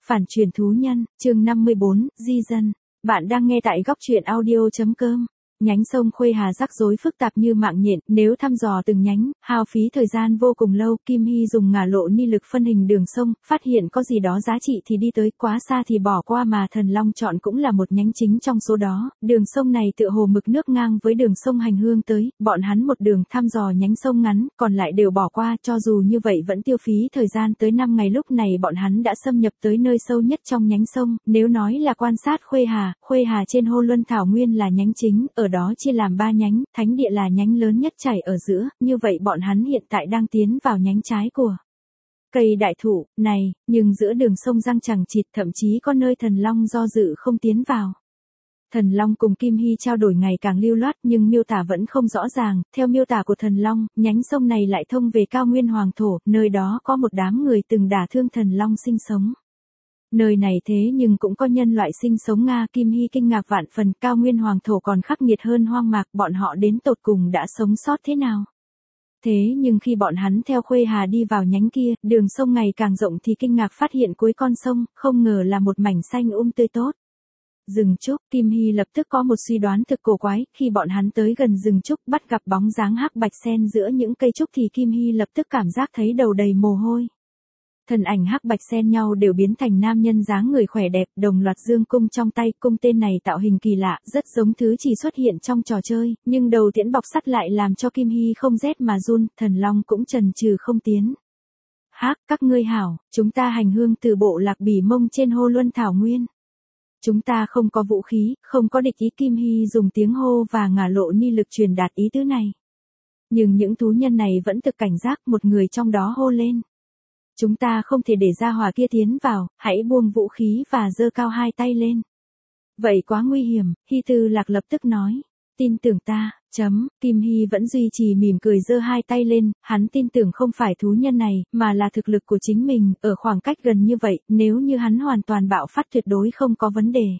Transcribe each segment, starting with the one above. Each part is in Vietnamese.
Phản truyền thú nhân, chương 54, di dân. Bạn đang nghe tại góc truyện audio.com. Nhánh sông Khuê Hà rắc rối phức tạp như mạng nhện, nếu thăm dò từng nhánh, hao phí thời gian vô cùng lâu. Kim Hy dùng ngả lộ ni lực phân hình đường sông, phát hiện có gì đó giá trị thì đi tới, quá xa thì bỏ qua, mà Thần Long chọn cũng là một nhánh chính trong số đó. Đường sông này tựa hồ mực nước ngang với đường sông Hành Hương tới, bọn hắn một đường thăm dò nhánh sông ngắn, còn lại đều bỏ qua, cho dù như vậy vẫn tiêu phí thời gian tới 5 ngày. Lúc này bọn hắn đã xâm nhập tới nơi sâu nhất trong nhánh sông, nếu nói là quan sát Khuê Hà trên Hô Luân Thảo Nguyên là nhánh chính, ở đó chia làm 3 nhánh, thánh địa là nhánh lớn nhất chảy ở giữa, như vậy bọn hắn hiện tại đang tiến vào nhánh trái của cây đại thụ này, nhưng giữa đường sông giăng chằng chịt, thậm chí có nơi Thần Long do dự không tiến vào. Thần Long cùng Kim Hy trao đổi ngày càng lưu loát, nhưng miêu tả vẫn không rõ ràng. Theo miêu tả của Thần Long, nhánh sông này lại thông về cao nguyên hoàng thổ, nơi đó có một đám người từng đả thương Thần Long sinh sống. Nơi này thế nhưng cũng có nhân loại sinh sống Nga. Kim Hy kinh ngạc vạn phần, cao nguyên hoàng thổ còn khắc nghiệt hơn hoang mạc, bọn họ đến tột cùng đã sống sót thế nào? Thế nhưng khi bọn hắn theo Khuê Hà đi vào nhánh kia, đường sông ngày càng rộng thì kinh ngạc phát hiện cuối con sông, không ngờ là một mảnh xanh tươi tốt. Rừng trúc, Kim Hy lập tức có một suy đoán thực cổ quái, khi bọn hắn tới gần rừng trúc bắt gặp bóng dáng hắc bạch xen giữa những cây trúc thì Kim Hy lập tức cảm giác thấy đầu đầy mồ hôi. Thần ảnh hắc bạch xen nhau đều biến thành nam nhân dáng người khỏe đẹp, đồng loạt dương cung trong tay. Cung tên này tạo hình kỳ lạ, rất giống thứ chỉ xuất hiện trong trò chơi, nhưng đầu tiễn bọc sắt lại làm cho Kim Hy không rét mà run. Thần Long cũng chần chừ không tiến. Hắc, các ngươi hảo, chúng ta hành hương từ bộ lạc Bỉ Mông trên Hô Luân Thảo Nguyên. Chúng ta không có vũ khí, không có địch ý. Kim Hy dùng tiếng hô và ngả lộ ni lực truyền đạt ý tứ này. Nhưng những thú nhân này vẫn thực cảnh giác, một người trong đó hô lên. Chúng ta không thể để gia hỏa kia tiến vào, hãy buông vũ khí và giơ cao hai tay lên. Vậy quá nguy hiểm, Hy Tư Lạc lập tức nói. Tin tưởng ta, Kim Hy vẫn duy trì mỉm cười giơ hai tay lên, hắn tin tưởng không phải thú nhân này, mà là thực lực của chính mình, ở khoảng cách gần như vậy, nếu như hắn hoàn toàn bạo phát tuyệt đối không có vấn đề.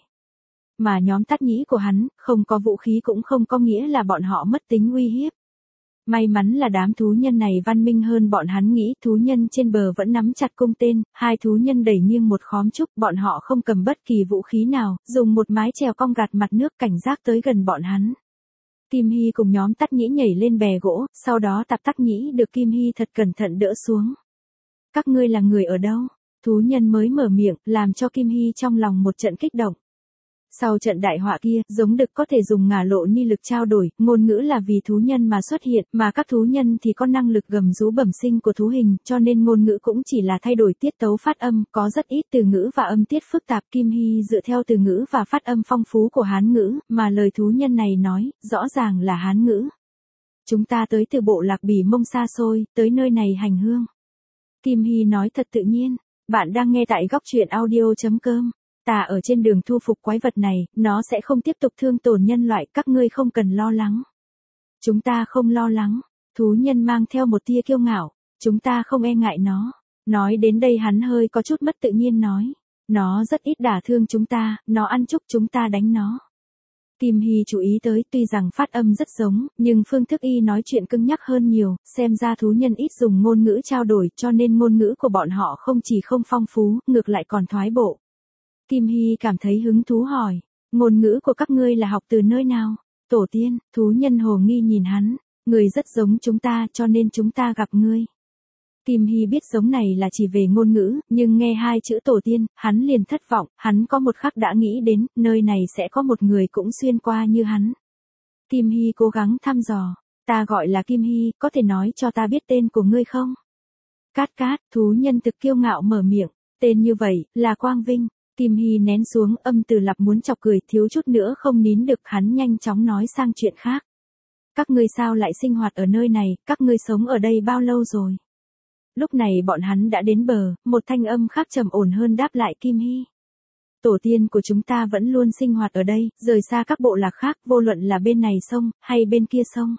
Mà nhóm Tát Nhĩ của hắn, không có vũ khí cũng không có nghĩa là bọn họ mất tính uy hiếp. May mắn là đám thú nhân này văn minh hơn bọn hắn nghĩ. Thú nhân trên bờ vẫn nắm chặt cung tên, hai thú nhân đẩy nghiêng một khóm trúc, bọn họ không cầm bất kỳ vũ khí nào, dùng một mái chèo cong gạt mặt nước cảnh giác tới gần bọn hắn. Kim Hy cùng nhóm Tát Nhĩ nhảy lên bè gỗ, sau đó Tạp Tát Nhĩ được Kim Hy thật cẩn thận đỡ xuống. Các ngươi là người ở đâu? Thú nhân mới mở miệng, làm cho Kim Hy trong lòng một trận kích động. Sau trận đại họa kia, giống đực có thể dùng ngả lộ ni lực trao đổi, ngôn ngữ là vì thú nhân mà xuất hiện, mà các thú nhân thì có năng lực gầm rú bẩm sinh của thú hình, cho nên ngôn ngữ cũng chỉ là thay đổi tiết tấu phát âm, có rất ít từ ngữ và âm tiết phức tạp. Kim Hy dựa theo từ ngữ và phát âm phong phú của Hán ngữ, mà lời thú nhân này nói, rõ ràng là Hán ngữ. Chúng ta tới từ bộ lạc Bỉ Mông xa xôi, tới nơi này hành hương. Kim Hy nói thật tự nhiên, bạn đang nghe tại góc truyện audio.com. Ta ở trên đường thu phục quái vật này, nó sẽ không tiếp tục thương tổn nhân loại, các ngươi không cần lo lắng. Chúng ta không lo lắng, thú nhân mang theo một tia kiêu ngạo, chúng ta không e ngại nó. Nói đến đây hắn hơi có chút mất tự nhiên nói, nó rất ít đả thương chúng ta, nó ăn chúc chúng ta đánh nó. Kim Hy chú ý tới, tuy rằng phát âm rất giống, nhưng phương thức y nói chuyện cứng nhắc hơn nhiều, xem ra thú nhân ít dùng ngôn ngữ trao đổi, cho nên ngôn ngữ của bọn họ không chỉ không phong phú, ngược lại còn thoái bộ. Kim Hy cảm thấy hứng thú hỏi, ngôn ngữ của các ngươi là học từ nơi nào? Tổ tiên, thú nhân hồ nghi nhìn hắn, người rất giống chúng ta cho nên chúng ta gặp ngươi. Kim Hy biết giống này là chỉ về ngôn ngữ, nhưng nghe hai chữ tổ tiên, hắn liền thất vọng, hắn có một khắc đã nghĩ đến, nơi này sẽ có một người cũng xuyên qua như hắn. Kim Hy cố gắng thăm dò, ta gọi là Kim Hy, có thể nói cho ta biết tên của ngươi không? Cát cát, thú nhân thực kiêu ngạo mở miệng, tên như vậy, là Quang Vinh. Kim Hy nén xuống âm từ lập muốn chọc cười, thiếu chút nữa không nín được, hắn nhanh chóng nói sang chuyện khác. Các ngươi sao lại sinh hoạt ở nơi này, các ngươi sống ở đây bao lâu rồi? Lúc này bọn hắn đã đến bờ, một thanh âm khác trầm ổn hơn đáp lại Kim Hy. Tổ tiên của chúng ta vẫn luôn sinh hoạt ở đây, rời xa các bộ lạc khác, vô luận là bên này sông, hay bên kia sông.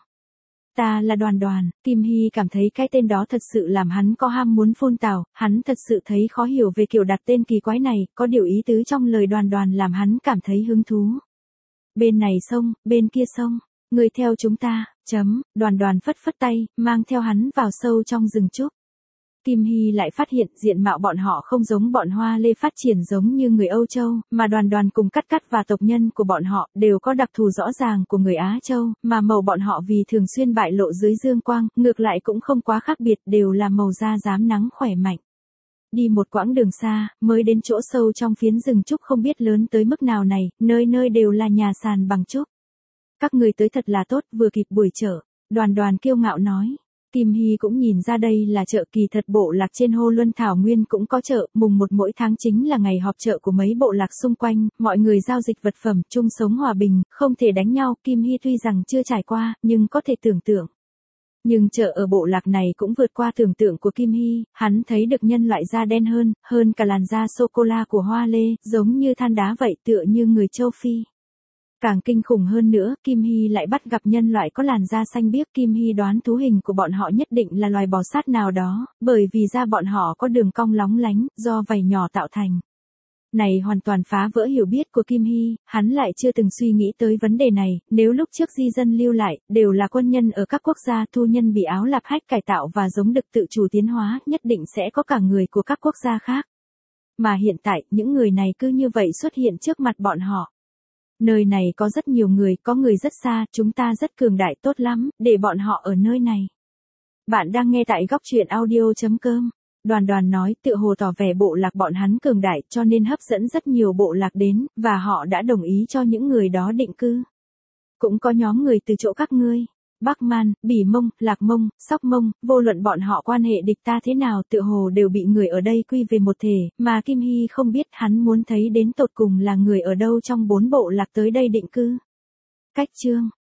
Ta là Đoàn Đoàn. Kim Hy cảm thấy cái tên đó thật sự làm hắn có ham muốn phun tào, hắn thật sự thấy khó hiểu về kiểu đặt tên kỳ quái này, có điều ý tứ trong lời Đoàn Đoàn làm hắn cảm thấy hứng thú. Bên này sông, bên kia sông, người theo chúng ta, Đoàn Đoàn phất phất tay, mang theo hắn vào sâu trong rừng trúc. Kim Hy lại phát hiện diện mạo bọn họ không giống bọn Hoa Lê phát triển giống như người Âu Châu, mà Đoàn Đoàn cùng Cắt Cắt và tộc nhân của bọn họ đều có đặc thù rõ ràng của người Á Châu, mà màu bọn họ vì thường xuyên bại lộ dưới dương quang, ngược lại cũng không quá khác biệt, đều là màu da rám nắng khỏe mạnh. Đi một quãng đường xa, mới đến chỗ sâu trong phiến rừng trúc không biết lớn tới mức nào này, nơi nơi đều là nhà sàn bằng trúc. Các người tới thật là tốt, vừa kịp buổi chợ, Đoàn Đoàn kiêu ngạo nói. Kim Hy cũng nhìn ra đây là chợ, kỳ thật bộ lạc trên Hồ Luân Thảo Nguyên cũng có chợ, mùng 1 mỗi tháng chính là ngày họp chợ của mấy bộ lạc xung quanh, mọi người giao dịch vật phẩm, chung sống hòa bình, không thể đánh nhau. Kim Hy tuy rằng chưa trải qua, nhưng có thể tưởng tượng. Nhưng chợ ở bộ lạc này cũng vượt qua tưởng tượng của Kim Hy, hắn thấy được nhân loại da đen hơn cả làn da sô-cô-la của Hoa Lê, giống như than đá vậy, tựa như người châu Phi. Càng kinh khủng hơn nữa, Kim Hy lại bắt gặp nhân loại có làn da xanh biếc. Kim Hy đoán thú hình của bọn họ nhất định là loài bò sát nào đó, bởi vì da bọn họ có đường cong lóng lánh, do vảy nhỏ tạo thành. Này hoàn toàn phá vỡ hiểu biết của Kim Hy, hắn lại chưa từng suy nghĩ tới vấn đề này, nếu lúc trước di dân lưu lại, đều là quân nhân ở các quốc gia, thu nhân bị Áo Lạp Hách cải tạo và giống đực tự chủ tiến hóa, nhất định sẽ có cả người của các quốc gia khác. Mà hiện tại, những người này cứ như vậy xuất hiện trước mặt bọn họ. Nơi này có rất nhiều người, có người rất xa, chúng ta rất cường đại, tốt lắm, để bọn họ ở nơi này. Bạn đang nghe tại góc truyện audio.com. Đoàn Đoàn nói, tựa hồ tỏ vẻ bộ lạc bọn hắn cường đại, cho nên hấp dẫn rất nhiều bộ lạc đến, và họ đã đồng ý cho những người đó định cư. Cũng có nhóm người từ chỗ các ngươi, Bắc Man, Bỉ Mông, Lạc Mông, Sóc Mông, vô luận bọn họ quan hệ địch ta thế nào, tựa hồ đều bị người ở đây quy về một thể, mà Kim Hy không biết hắn muốn thấy đến tột cùng là người ở đâu trong 4 bộ lạc tới đây định cư. Cách chương